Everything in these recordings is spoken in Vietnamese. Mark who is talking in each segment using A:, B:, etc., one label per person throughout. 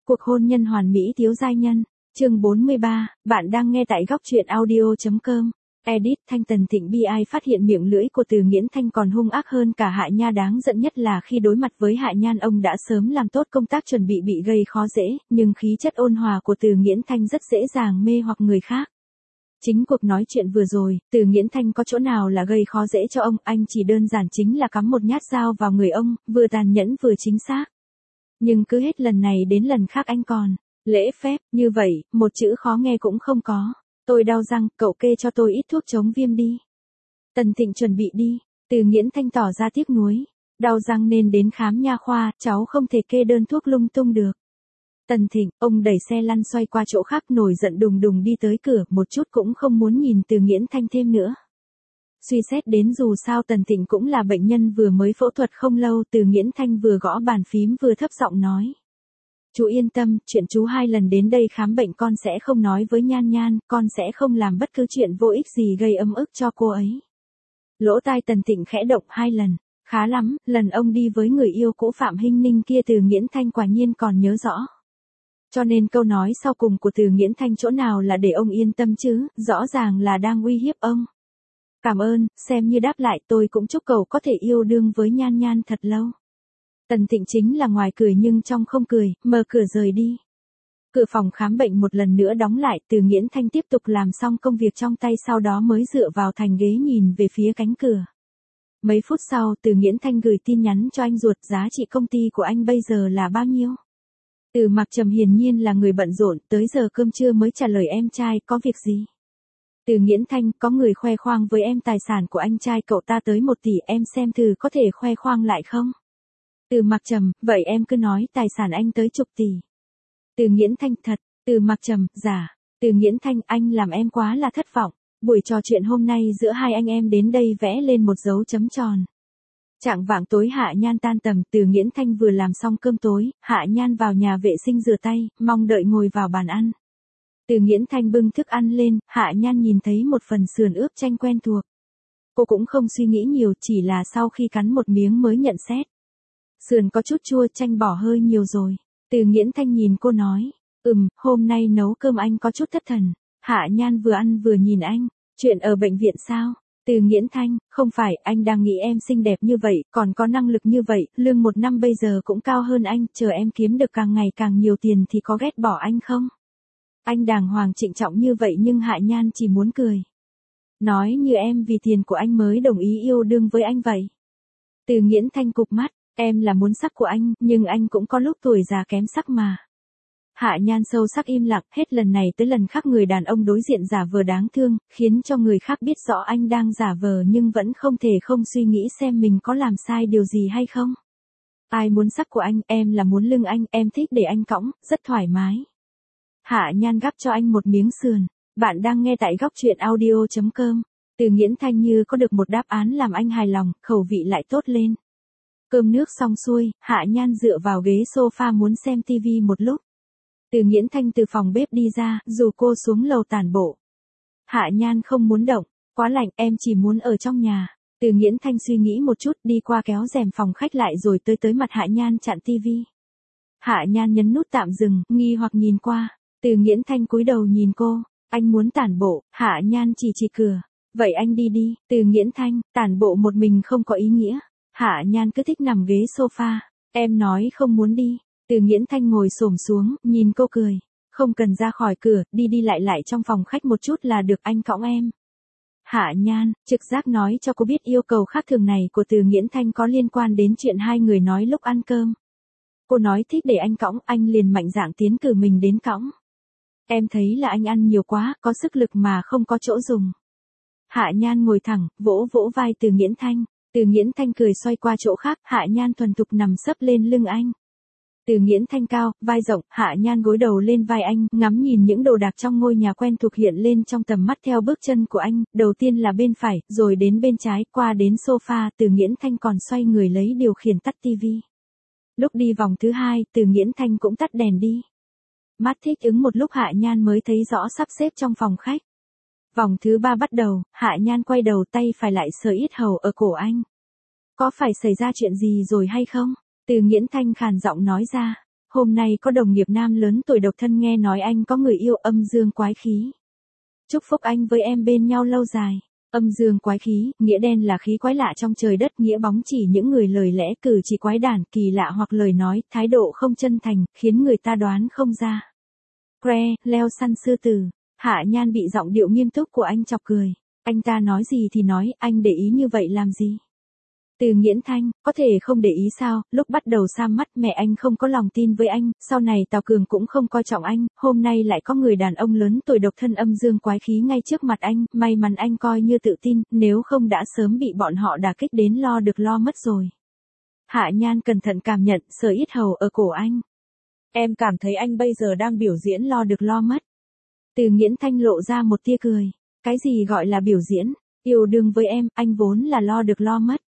A: Cuộc hôn nhân hoàn mỹ thiếu giai nhân, chương 43, bạn đang nghe tại góc truyện audio.com. Edit Thanh Tần Thịnh bi ai phát hiện miệng lưỡi của Từ Nghiễn Thanh còn hung ác hơn cả Hạ Nha, đáng giận nhất là khi đối mặt với Hạ Nhan ông đã sớm làm tốt công tác chuẩn bị gây khó dễ, nhưng khí chất ôn hòa của Từ Nghiễn Thanh rất dễ dàng mê hoặc người khác. Chính cuộc nói chuyện vừa rồi, Từ Nghiễn Thanh có chỗ nào là gây khó dễ cho ông, anh chỉ đơn giản chính là cắm một nhát dao vào người ông, vừa tàn nhẫn vừa chính xác. Nhưng cứ hết lần này đến lần khác anh còn lễ phép như vậy, một chữ khó nghe cũng không có. Tôi đau răng, cậu kê cho tôi ít thuốc chống viêm đi. Tần Thịnh chuẩn bị đi. Từ Nghiễn Thanh tỏ ra tiếc nuối. Đau răng nên đến khám nha khoa, cháu không thể kê đơn thuốc lung tung được. Tần Thịnh, ông đẩy xe lăn xoay qua chỗ khác, nổi giận đùng đùng đi tới cửa, một chút cũng không muốn nhìn Từ Nghiễn Thanh thêm nữa. Suy xét đến dù sao Tần Thịnh cũng là bệnh nhân vừa mới phẫu thuật không lâu, Từ Nghiễn Thanh vừa gõ bàn phím vừa thấp giọng nói. Chú yên tâm, chuyện chú 2 lần đến đây khám bệnh con sẽ không nói với Nhan Nhan, con sẽ không làm bất cứ chuyện vô ích gì gây âm ức cho cô ấy. Lỗ tai Tần Thịnh khẽ động 2 lần, khá lắm, lần ông đi với người yêu cũ Phạm Hinh Ninh kia Từ Nghiễn Thanh quả nhiên còn nhớ rõ. Cho nên câu nói sau cùng của Từ Nghiễn Thanh chỗ nào là để ông yên tâm chứ, rõ ràng là đang uy hiếp ông. Cảm ơn, xem như đáp lại, tôi cũng chúc cậu có thể yêu đương với Nhan Nhan thật lâu. Tần Thịnh chính là ngoài cười nhưng trong không cười, mở cửa rời đi. Cửa phòng khám bệnh một lần nữa đóng lại, Từ Nghiễn Thanh tiếp tục làm xong công việc trong tay, sau đó mới dựa vào thành ghế nhìn về phía cánh cửa. Mấy phút sau, Từ Nghiễn Thanh gửi tin nhắn cho anh ruột, giá trị công ty của anh bây giờ là bao nhiêu? Từ Mặc Trầm hiển nhiên là người bận rộn, tới giờ cơm trưa mới trả lời em trai, có việc gì? Từ Nghiễn Thanh, có người khoe khoang với em tài sản của anh trai cậu ta tới 1 tỷ, em xem thử có thể khoe khoang lại không? Từ Mặc Trầm, vậy em cứ nói tài sản anh tới chục tỷ. Từ Nghiễn Thanh, thật. Từ Mặc Trầm, giả. Từ Nghiễn Thanh, anh làm em quá là thất vọng. Buổi trò chuyện hôm nay giữa hai anh em đến đây vẽ lên một dấu chấm tròn. Chạng vạng tối Hạ Nhan tan tầm, Từ Nghiễn Thanh vừa làm xong cơm tối, Hạ Nhan vào nhà vệ sinh rửa tay, mong đợi ngồi vào bàn ăn. Từ Nghiễn Thanh bưng thức ăn lên, Hạ Nhan nhìn thấy một phần sườn ướp chanh quen thuộc. Cô cũng không suy nghĩ nhiều, chỉ là sau khi cắn một miếng mới nhận xét. Sườn có chút chua, chanh bỏ hơi nhiều rồi. Từ Nghiễn Thanh nhìn cô nói. Hôm nay nấu cơm anh có chút thất thần. Hạ Nhan vừa ăn vừa nhìn anh. Chuyện ở bệnh viện sao? Từ Nghiễn Thanh, không phải, anh đang nghĩ em xinh đẹp như vậy, còn có năng lực như vậy, lương 1 năm bây giờ cũng cao hơn anh, chờ em kiếm được càng ngày càng nhiều tiền thì có ghét bỏ anh không? Anh đàng hoàng trịnh trọng như vậy nhưng Hạ Nhan chỉ muốn cười. Nói như em vì tiền của anh mới đồng ý yêu đương với anh vậy. Từ Nghiễn Thanh cụp mắt. Em là muốn sắc của anh, nhưng anh cũng có lúc tuổi già kém sắc mà. Hạ Nhan sâu sắc im lặng, hết lần này tới lần khác người đàn ông đối diện giả vờ đáng thương, khiến cho người khác biết rõ anh đang giả vờ nhưng vẫn không thể không suy nghĩ xem mình có làm sai điều gì hay không. Ai muốn sắc của anh, em là muốn lưng anh, em thích để anh cõng, rất thoải mái. Hạ Nhan gắp cho anh một miếng sườn. Bạn đang nghe tại góc truyện audio.com. Từ Nghiễn Thanh như có được một đáp án làm anh hài lòng, khẩu vị lại tốt lên. Cơm nước xong xuôi, Hạ Nhan dựa vào ghế sofa muốn xem tivi một lúc. Từ Nghiễn Thanh từ phòng bếp đi ra, dù cô xuống lầu tản bộ. Hạ Nhan không muốn động, quá lạnh, em chỉ muốn ở trong nhà. Từ Nghiễn Thanh suy nghĩ một chút, đi qua kéo rèm phòng khách lại rồi tới mặt Hạ Nhan chặn tivi. Hạ Nhan nhấn nút tạm dừng, nghi hoặc nhìn qua. Từ Nghiễn Thanh cúi đầu nhìn cô, anh muốn tản bộ, Hạ Nhan chỉ cửa. Vậy anh đi đi. Từ Nghiễn Thanh, tản bộ một mình không có ý nghĩa. Hạ Nhan cứ thích nằm ghế sofa. Em nói không muốn đi. Từ Nghiễn Thanh ngồi xổm xuống, nhìn cô cười. Không cần ra khỏi cửa, đi lại trong phòng khách một chút là được, anh cõng em. Hạ Nhan, trực giác nói cho cô biết yêu cầu khác thường này của Từ Nghiễn Thanh có liên quan đến chuyện hai người nói lúc ăn cơm. Cô nói thích để anh cõng, anh liền mạnh dạn tiến cử mình đến cõng. Em thấy là anh ăn nhiều quá, có sức lực mà không có chỗ dùng. Hạ Nhan ngồi thẳng, vỗ vai Từ Nghiễn Thanh. Từ Nghiễn Thanh cười xoay qua chỗ khác, Hạ Nhan thuần thục nằm sấp lên lưng anh. Từ Nghiễn Thanh cao, vai rộng, Hạ Nhan gối đầu lên vai anh, ngắm nhìn những đồ đạc trong ngôi nhà quen thuộc hiện lên trong tầm mắt theo bước chân của anh, đầu tiên là bên phải, rồi đến bên trái, qua đến sofa, Từ Nghiễn Thanh còn xoay người lấy điều khiển tắt tivi. Lúc đi vòng thứ 2, Từ Nghiễn Thanh cũng tắt đèn đi. Mắt thích ứng một lúc Hạ Nhan mới thấy rõ sắp xếp trong phòng khách. Vòng thứ 3 bắt đầu, Hạ Nhan quay đầu, tay phải lại sờ yết hầu ở cổ anh. Có phải xảy ra chuyện gì rồi hay không? Từ Nghiễn Thanh khàn giọng nói ra. hôm nay có đồng nghiệp nam lớn tuổi độc thân nghe nói anh có người yêu âm dương quái khí. Chúc phúc anh với em bên nhau lâu dài. Âm dương quái khí, nghĩa đen là khí quái lạ trong trời đất, nghĩa bóng chỉ những người lời lẽ cử chỉ quái đản, kỳ lạ hoặc lời nói, thái độ không chân thành, khiến người ta đoán không ra. Cre, leo săn sư tử. Hạ Nhan bị giọng điệu nghiêm túc của anh chọc cười. Anh ta nói gì thì nói, anh để ý như vậy làm gì? Từ Nghiễn Thanh, có thể không để ý sao, lúc bắt đầu xa mắt mẹ anh không có lòng tin với anh, sau này Tào Cường cũng không coi trọng anh, hôm nay lại có người đàn ông lớn tuổi độc thân âm dương quái khí ngay trước mặt anh, may mắn anh coi như tự tin, nếu không đã sớm bị bọn họ đả kích đến lo được lo mất rồi. Hạ Nhan cẩn thận cảm nhận sờ yết hầu ở cổ anh. Em cảm thấy anh bây giờ đang biểu diễn lo được lo mất. Từ Nghiễn Thanh lộ ra một tia cười. Cái gì gọi là biểu diễn, yêu đương với em, anh vốn là lo được lo mất.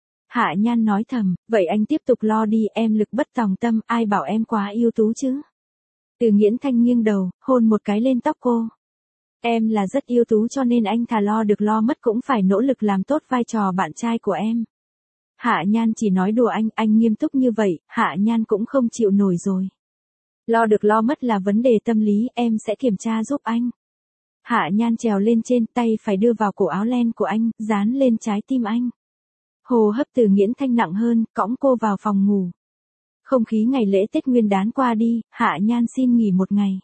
A: Hạ Nhan nói thầm, vậy anh tiếp tục lo đi, em lực bất tòng tâm, ai bảo em quá ưu tú chứ. Từ Nghiễn Thanh nghiêng đầu, hôn một cái lên tóc cô. Em là rất ưu tú cho nên anh thà lo được lo mất cũng phải nỗ lực làm tốt vai trò bạn trai của em. Hạ Nhan chỉ nói đùa anh nghiêm túc như vậy, Hạ Nhan cũng không chịu nổi rồi. Lo được lo mất là vấn đề tâm lý, em sẽ kiểm tra giúp anh. Hạ Nhan trèo lên trên, tay phải đưa vào cổ áo len của anh, dán lên trái tim anh. Hô hấp Từ Nghiễn Thanh nặng hơn, cõng cô vào phòng ngủ. Không khí ngày lễ Tết Nguyên đán qua đi, Hạ Nhan xin nghỉ một ngày.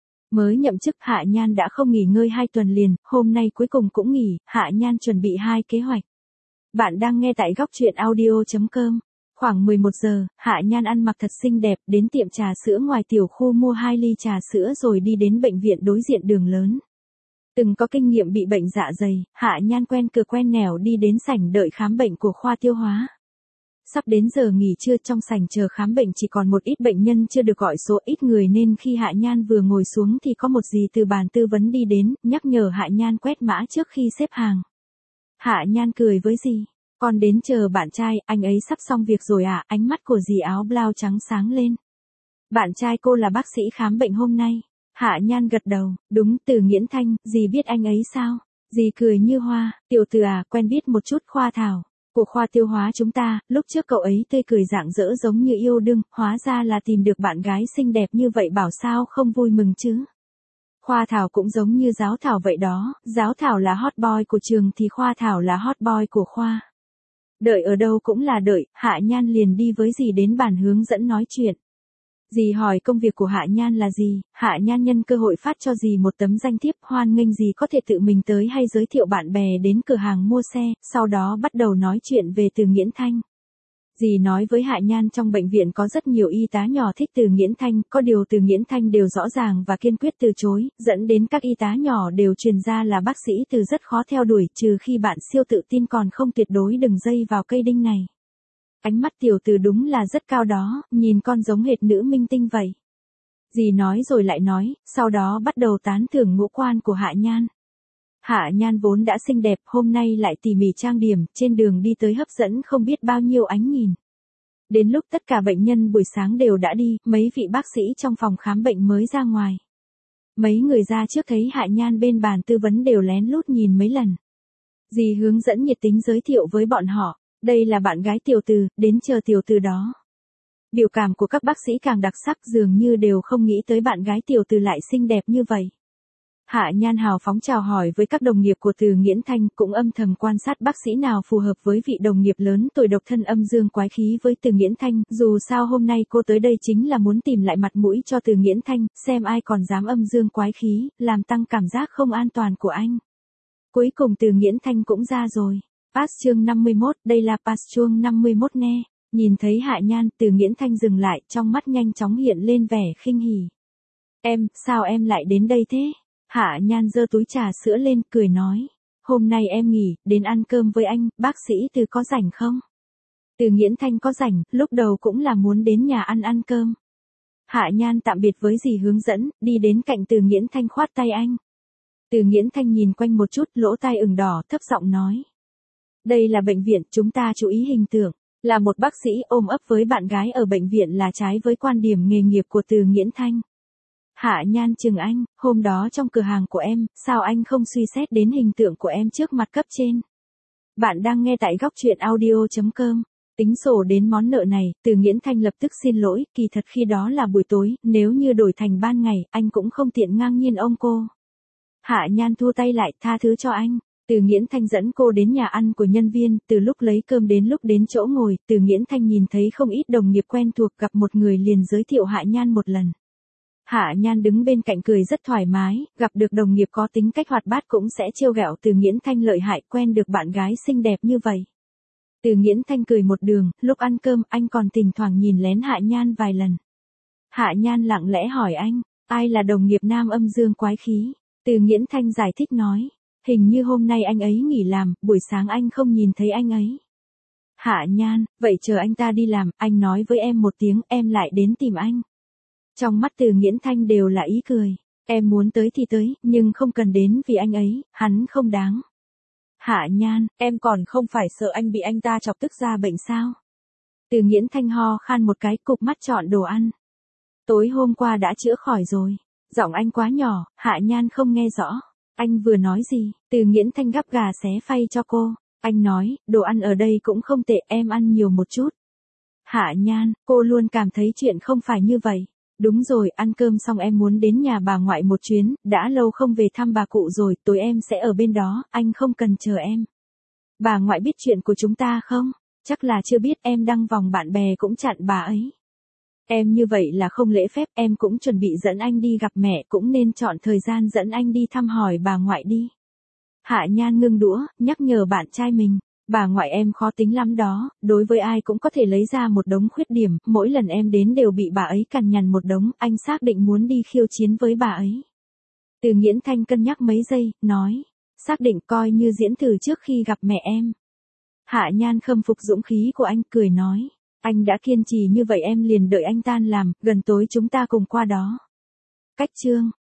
A: Mới nhậm chức Hạ Nhan đã không nghỉ ngơi 2 tuần liền, hôm nay cuối cùng cũng nghỉ, Hạ Nhan chuẩn bị 2 kế hoạch. Bạn đang nghe tại góc truyện audio.com. Khoảng 11 giờ, Hạ Nhan ăn mặc thật xinh đẹp, đến tiệm trà sữa ngoài tiểu khu mua 2 ly trà sữa rồi đi đến bệnh viện đối diện đường lớn. Từng có kinh nghiệm bị bệnh dạ dày, Hạ Nhan quen cửa quen nẻo đi đến sảnh đợi khám bệnh của khoa tiêu hóa. Sắp đến giờ nghỉ trưa, trong sảnh chờ khám bệnh chỉ còn một ít bệnh nhân chưa được gọi số, ít người nên khi Hạ Nhan vừa ngồi xuống thì có một dì từ bàn tư vấn đi đến, nhắc nhở Hạ Nhan quét mã trước khi xếp hàng. Hạ Nhan cười với dì, con đến chờ bạn trai, anh ấy sắp xong việc rồi à, ánh mắt của dì áo blau trắng sáng lên. Bạn trai cô là bác sĩ khám bệnh hôm nay. Hạ Nhan gật đầu, đúng. Từ Nghiễn Thanh, dì biết anh ấy sao? Dì cười như hoa, tiểu Từ à, quen biết một chút. Khoa Thảo, của khoa tiêu hóa chúng ta, lúc trước cậu ấy tươi cười rạng rỡ giống như yêu đương, hóa ra là tìm được bạn gái xinh đẹp như vậy, bảo sao không vui mừng chứ. Khoa Thảo cũng giống như Giáo Thảo vậy đó, Giáo Thảo là hot boy của trường thì Khoa Thảo là hot boy của khoa. Đợi ở đâu cũng là đợi, Hạ Nhan liền đi với dì đến bàn hướng dẫn nói chuyện. Dì hỏi công việc của Hạ Nhan là gì, Hạ Nhan nhân cơ hội phát cho dì một tấm danh thiếp, hoan nghênh dì có thể tự mình tới hay giới thiệu bạn bè đến cửa hàng mua xe, sau đó bắt đầu nói chuyện về Từ Nghiễn Thanh. Dì nói với Hạ Nhan trong bệnh viện có rất nhiều y tá nhỏ thích Từ Nghiễn Thanh, có điều Từ Nghiễn Thanh đều rõ ràng và kiên quyết từ chối, dẫn đến các y tá nhỏ đều truyền ra là bác sĩ Từ rất khó theo đuổi, trừ khi bạn siêu tự tin còn không tuyệt đối đừng dây vào cây đinh này. Ánh mắt tiểu Từ đúng là rất cao đó, nhìn con giống hệt nữ minh tinh vậy. Dì nói rồi lại nói, sau đó bắt đầu tán thưởng ngũ quan của Hạ Nhan. Hạ Nhan vốn đã xinh đẹp, hôm nay lại tỉ mỉ trang điểm, trên đường đi tới hấp dẫn không biết bao nhiêu ánh nhìn. Đến lúc tất cả bệnh nhân buổi sáng đều đã đi, mấy vị bác sĩ trong phòng khám bệnh mới ra ngoài. Mấy người ra trước thấy Hạ Nhan bên bàn tư vấn đều lén lút nhìn mấy lần. Dì hướng dẫn nhiệt tình giới thiệu với bọn họ, đây là bạn gái tiểu Từ, đến chờ tiểu Từ đó. Biểu cảm của các bác sĩ càng đặc sắc, dường như đều không nghĩ tới bạn gái tiểu Từ lại xinh đẹp như vậy. Hạ Nhan hào phóng chào hỏi với các đồng nghiệp của Từ Nghiễn Thanh, cũng âm thầm quan sát bác sĩ nào phù hợp với vị đồng nghiệp lớn tuổi độc thân âm dương quái khí với Từ Nghiễn Thanh, dù sao hôm nay cô tới đây chính là muốn tìm lại mặt mũi cho Từ Nghiễn Thanh, xem ai còn dám âm dương quái khí, làm tăng cảm giác không an toàn của anh. Cuối cùng Từ Nghiễn Thanh cũng ra rồi. Pass chương 51, đây là pass chương 51 nghe. Nhìn thấy Hạ Nhan, Từ Nghiễn Thanh dừng lại, trong mắt nhanh chóng hiện lên vẻ khinh hỉ. Em, sao em lại đến đây thế? Hạ Nhan giơ túi trà sữa lên, cười nói. Hôm nay em nghỉ, đến ăn cơm với anh, bác sĩ Từ có rảnh không? Từ Nghiễn Thanh có rảnh, lúc đầu cũng là muốn đến nhà ăn cơm. Hạ Nhan tạm biệt với dì hướng dẫn, đi đến cạnh Từ Nghiễn Thanh khoát tay anh. Từ Nghiễn Thanh nhìn quanh một chút, lỗ tai ửng đỏ, thấp giọng nói. Đây là bệnh viện, chúng ta chú ý hình tượng. Là một bác sĩ ôm ấp với bạn gái ở bệnh viện là trái với quan điểm nghề nghiệp của Từ Nghiễn Thanh. Hạ Nhan chừng anh, hôm đó trong cửa hàng của em, sao anh không suy xét đến hình tượng của em trước mặt cấp trên? Bạn đang nghe tại góc truyện audio.com. Tính sổ đến món nợ này, Từ Nghiễn Thanh lập tức xin lỗi, kỳ thật khi đó là buổi tối, nếu như đổi thành ban ngày, anh cũng không tiện ngang nhiên ông cô. Hạ Nhan thua tay lại, tha thứ cho anh. Từ Nghiễn Thanh dẫn cô đến nhà ăn của nhân viên, từ lúc lấy cơm đến lúc đến chỗ ngồi, Từ Nghiễn Thanh nhìn thấy không ít đồng nghiệp quen thuộc, gặp một người liền giới thiệu Hạ Nhan một lần. Hạ Nhan đứng bên cạnh cười rất thoải mái, gặp được đồng nghiệp có tính cách hoạt bát cũng sẽ trêu ghẹo Từ Nghiễn Thanh lợi hại, quen được bạn gái xinh đẹp như vậy. Từ Nghiễn Thanh cười một đường, lúc ăn cơm anh còn thỉnh thoảng nhìn lén Hạ Nhan vài lần. Hạ Nhan lặng lẽ hỏi anh, ai là đồng nghiệp nam âm dương quái khí? Từ Nghiễn Thanh giải thích nói, hình như hôm nay anh ấy nghỉ làm, buổi sáng anh không nhìn thấy anh ấy. Hạ Nhan, vậy chờ anh ta đi làm, anh nói với em một tiếng, em lại đến tìm anh. Trong mắt Từ Nghiễn Thanh đều là ý cười, em muốn tới thì tới, nhưng không cần đến vì anh ấy, hắn không đáng. Hạ Nhan, em còn không phải sợ anh bị anh ta chọc tức ra bệnh sao? Từ Nghiễn Thanh ho khan một cái, cụp mắt chọn đồ ăn. Tối hôm qua đã chữa khỏi rồi. Giọng anh quá nhỏ, Hạ Nhan không nghe rõ. Anh vừa nói gì? Từ Nghiễn Thanh gắp gà xé phay cho cô. Anh nói, đồ ăn ở đây cũng không tệ, em ăn nhiều một chút. Hạ Nhan, cô luôn cảm thấy chuyện không phải như vậy. Đúng rồi, ăn cơm xong em muốn đến nhà bà ngoại một chuyến, đã lâu không về thăm bà cụ rồi, tối em sẽ ở bên đó, anh không cần chờ em. Bà ngoại biết chuyện của chúng ta không? Chắc là chưa biết, em đăng vòng bạn bè cũng chặn bà ấy. Em như vậy là không lễ phép, em cũng chuẩn bị dẫn anh đi gặp mẹ, cũng nên chọn thời gian dẫn anh đi thăm hỏi bà ngoại đi. Hạ Nhan ngưng đũa, nhắc nhở bạn trai mình. Bà ngoại em khó tính lắm đó, đối với ai cũng có thể lấy ra một đống khuyết điểm, mỗi lần em đến đều bị bà ấy cằn nhằn một đống, anh xác định muốn đi khiêu chiến với bà ấy. Từ Nghiễn Thanh cân nhắc mấy giây, nói, xác định coi như diễn thử trước khi gặp mẹ em. Hạ Nhan khâm phục dũng khí của anh, cười nói, anh đã kiên trì như vậy em liền đợi anh tan làm, gần tối chúng ta cùng qua đó. Cách chương